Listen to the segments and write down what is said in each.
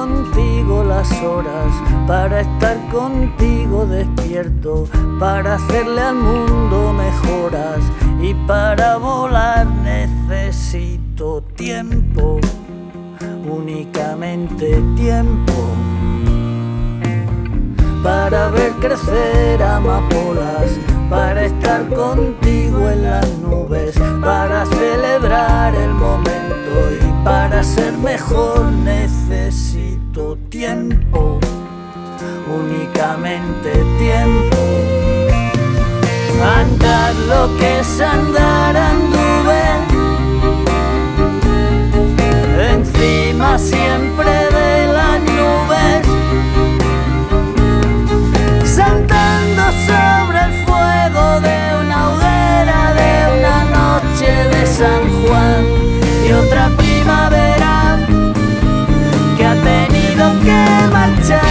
contigo las horas, para estar contigo despierto, para hacerle al mundo mejoras, y para volar necesito tiempo, únicamente tiempo, para ver crecer amapolas, para estar contigo en las nubes, para celebrar el momento, y para ser mejor necesito tiempo, únicamente tiempo. Andar lo que es andar anduve, encima siempre de las nubes, saltando sobre el fuego de una hoguera, de una noche de San Juan, y otra primavera que ha tenido que marchar.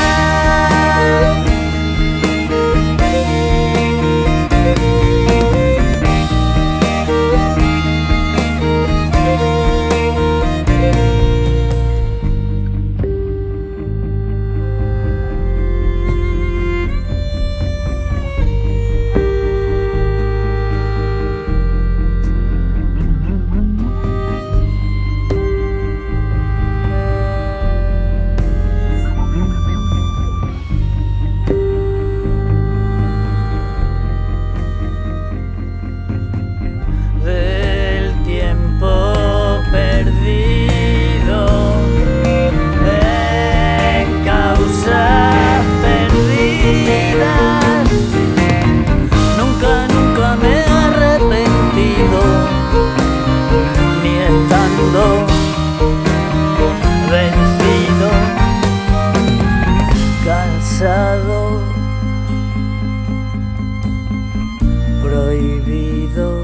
Vencido, cansado, prohibido.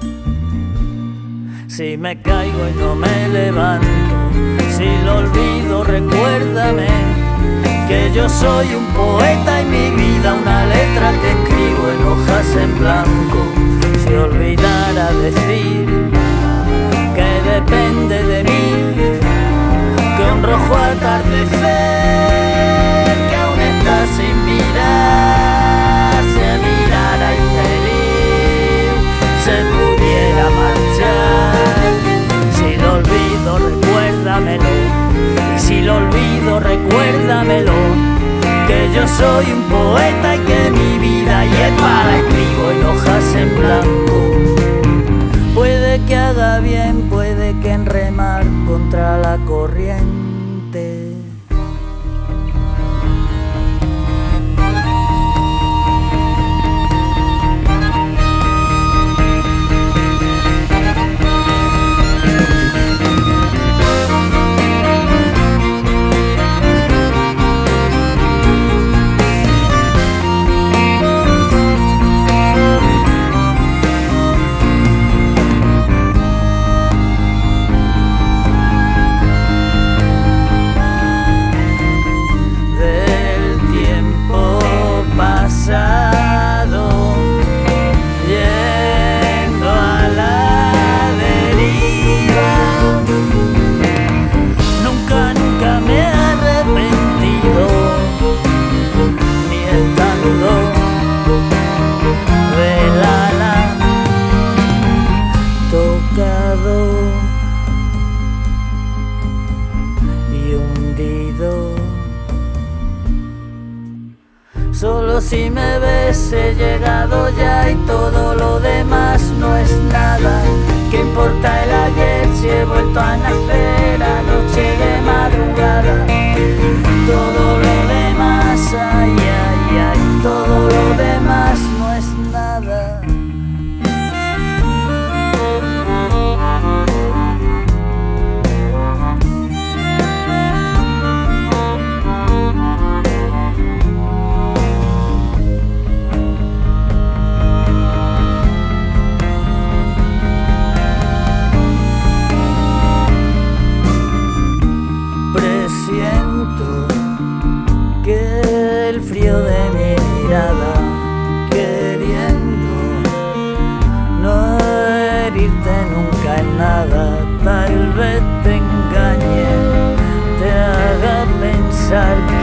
Si me caigo y no me levanto, si lo olvido, recuérdame que yo soy un poeta y mi vida una letra que escribo en hojas en blanco. Si olvidara decir que depende de mí, que un rojo atardecer que aún está sin mirar, se mirara y feliz se pudiera marchar. Si lo olvido, recuérdamelo, y si lo olvido, recuérdamelo, que yo soy un poeta y que mi vida y es para escribo en hojas en blanco. Puede que haga bien, puede que en remar contra la corriente. Y hundido, solo si me ves he llegado ya y todo lo demás no es nada. ¿Qué importa el ayer si he vuelto a nacer anoche de madrugada? Todo lo demás, ay, ay, ay, todo lo demás no es nada. Presiento que el frío de mi mirada, queriendo no herirte nunca en nada, tal vez te engañe, te haga pensar pensar